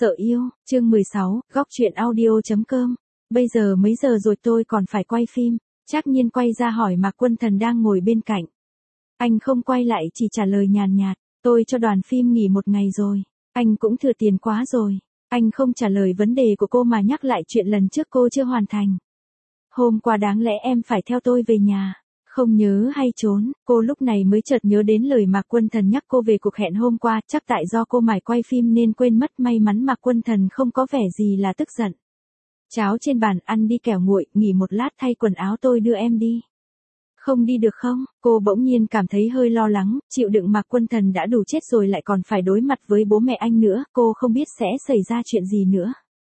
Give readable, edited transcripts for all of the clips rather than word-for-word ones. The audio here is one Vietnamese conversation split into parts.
Sợ yêu, chương 16, góc truyện audio.com. Bây giờ mấy giờ rồi tôi còn phải quay phim? Trác Nhiên quay ra hỏi Mạc Quân Thần đang ngồi bên cạnh. Anh không quay lại chỉ trả lời nhàn nhạt, tôi cho đoàn phim nghỉ một ngày rồi. Anh cũng thừa tiền quá rồi. Anh không trả lời vấn đề của cô mà nhắc lại chuyện lần trước cô chưa hoàn thành. Hôm qua đáng lẽ em phải theo tôi về nhà. Không nhớ hay trốn, cô lúc này mới chợt nhớ đến lời Mạc Quân Thần nhắc cô về cuộc hẹn hôm qua, chắc tại do cô mải quay phim nên quên mất, may mắn Mạc Quân Thần không có vẻ gì là tức giận. Cháo trên bàn ăn đi kẻo nguội, nghỉ một lát thay quần áo tôi đưa em đi. Không đi được không? Cô bỗng nhiên cảm thấy hơi lo lắng, chịu đựng Mạc Quân Thần đã đủ chết rồi lại còn phải đối mặt với bố mẹ anh nữa, cô không biết sẽ xảy ra chuyện gì nữa.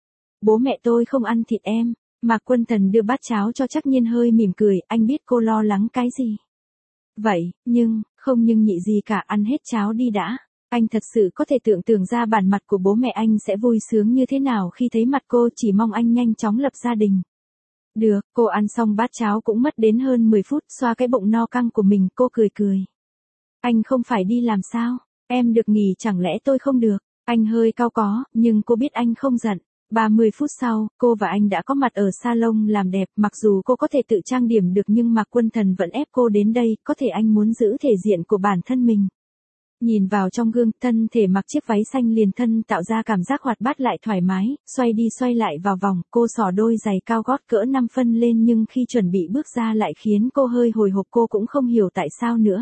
Bố mẹ tôi không ăn thịt em. Mạc Quân Thần đưa bát cháo cho Trác Nhiên hơi mỉm cười, anh biết cô lo lắng cái gì. Vậy, không nhưng nhị gì cả, ăn hết cháo đi đã. Anh thật sự có thể tưởng tượng ra bản mặt của bố mẹ anh sẽ vui sướng như thế nào khi thấy mặt cô, chỉ mong anh nhanh chóng lập gia đình. Được, cô ăn xong bát cháo cũng mất đến hơn 10 phút, xoa cái bụng no căng của mình, cô cười cười. Anh không phải đi làm sao? Em được nghỉ chẳng lẽ tôi không được? Anh hơi cau có, nhưng cô biết anh không giận. 30 phút sau, cô và anh đã có mặt ở salon làm đẹp, mặc dù cô có thể tự trang điểm được nhưng Mạc Quân Thần vẫn ép cô đến đây, có thể anh muốn giữ thể diện của bản thân mình. Nhìn vào trong gương, thân thể mặc chiếc váy xanh liền thân tạo ra cảm giác hoạt bát lại thoải mái, xoay đi xoay lại vào vòng, cô xỏ đôi giày cao gót cỡ 5 phân lên nhưng khi chuẩn bị bước ra lại khiến cô hơi hồi hộp, cô cũng không hiểu tại sao nữa.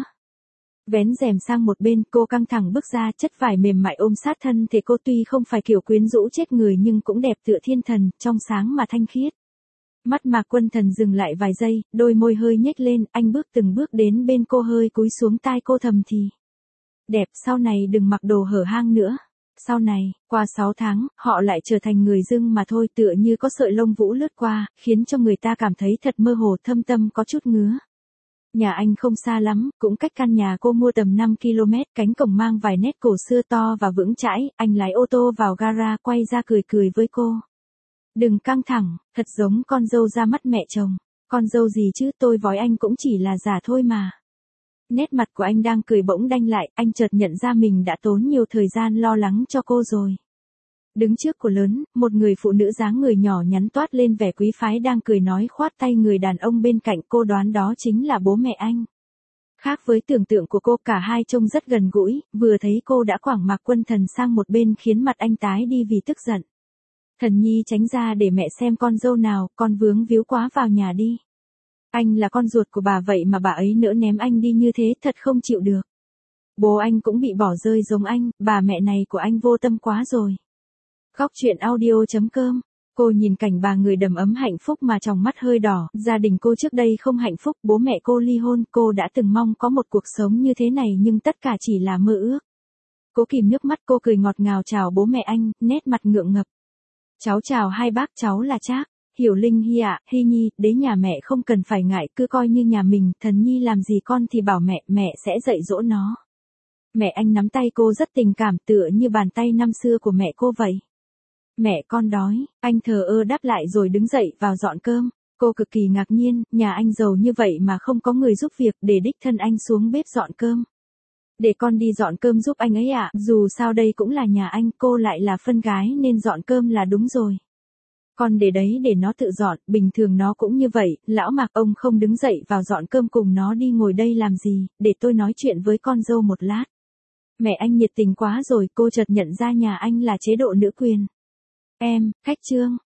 Vén rèm sang một bên, cô căng thẳng bước ra, chất vải mềm mại ôm sát thân thể cô, tuy không phải kiểu quyến rũ chết người nhưng cũng đẹp tựa thiên thần, trong sáng mà thanh khiết. Mắt Mạc Quân Thần dừng lại vài giây, đôi môi hơi nhếch lên, anh bước từng bước đến bên cô, hơi cúi xuống tai cô thầm thì. Đẹp, sau này đừng mặc đồ hở hang nữa. Sau này, qua 6 tháng, họ lại trở thành người dưng mà thôi, tựa như có sợi lông vũ lướt qua, khiến cho người ta cảm thấy thật mơ hồ, thâm tâm có chút ngứa. Nhà anh không xa lắm, cũng cách căn nhà cô mua tầm 5 km, cánh cổng mang vài nét cổ xưa to và vững chãi, anh lái ô tô vào gara quay ra cười cười với cô. Đừng căng thẳng, thật giống con dâu ra mắt mẹ chồng. Con dâu gì chứ, tôi vói anh cũng chỉ là giả thôi mà. Nét mặt của anh đang cười bỗng đanh lại, anh chợt nhận ra mình đã tốn nhiều thời gian lo lắng cho cô rồi. Đứng trước cửa lớn, một người phụ nữ dáng người nhỏ nhắn toát lên vẻ quý phái đang cười nói khoát tay người đàn ông bên cạnh, cô đoán đó chính là bố mẹ anh. Khác với tưởng tượng của cô, cả hai trông rất gần gũi, vừa thấy cô đã quẳng Mạc Quân Thần sang một bên khiến mặt anh tái đi vì tức giận. Thần nhi tránh ra để mẹ xem con dâu nào, con vướng víu quá, vào nhà đi. Anh là con ruột của bà vậy mà bà ấy nỡ ném anh đi như thế, thật không chịu được. Bố anh cũng bị bỏ rơi giống anh, bà mẹ này của anh vô tâm quá rồi. Góc truyện audio.com. Cô nhìn cảnh bà người đầm ấm hạnh phúc mà tròng mắt hơi đỏ, gia đình cô trước đây không hạnh phúc, bố mẹ cô ly hôn, cô đã từng mong có một cuộc sống như thế này nhưng tất cả chỉ là mơ ước. Cố kìm nước mắt, cô cười ngọt ngào chào bố mẹ anh, nét mặt ngượng ngập. Cháu chào hai bác, cháu là Trác. Hiểu Linh Hy ạ, Hy Nhi, đế nhà mẹ không cần phải ngại, cứ coi như nhà mình, Thần Nhi làm gì con thì bảo mẹ, mẹ sẽ dạy dỗ nó. Mẹ anh nắm tay cô rất tình cảm, tựa như bàn tay năm xưa của mẹ cô vậy. Mẹ con đói, anh thờ ơ đáp lại rồi đứng dậy vào dọn cơm. Cô cực kỳ ngạc nhiên, nhà anh giàu như vậy mà không có người giúp việc, để đích thân anh xuống bếp dọn cơm. Để con đi dọn cơm giúp anh ấy ạ, dù sao đây cũng là nhà anh, cô lại là phân gái nên dọn cơm là đúng rồi. Con để đấy để nó tự dọn, bình thường nó cũng như vậy, lão Mạc ông không đứng dậy vào dọn cơm cùng nó đi, ngồi đây làm gì, để tôi nói chuyện với con dâu một lát. Mẹ anh nhiệt tình quá rồi, cô chợt nhận ra nhà anh là chế độ nữ quyền. Em, khách trương,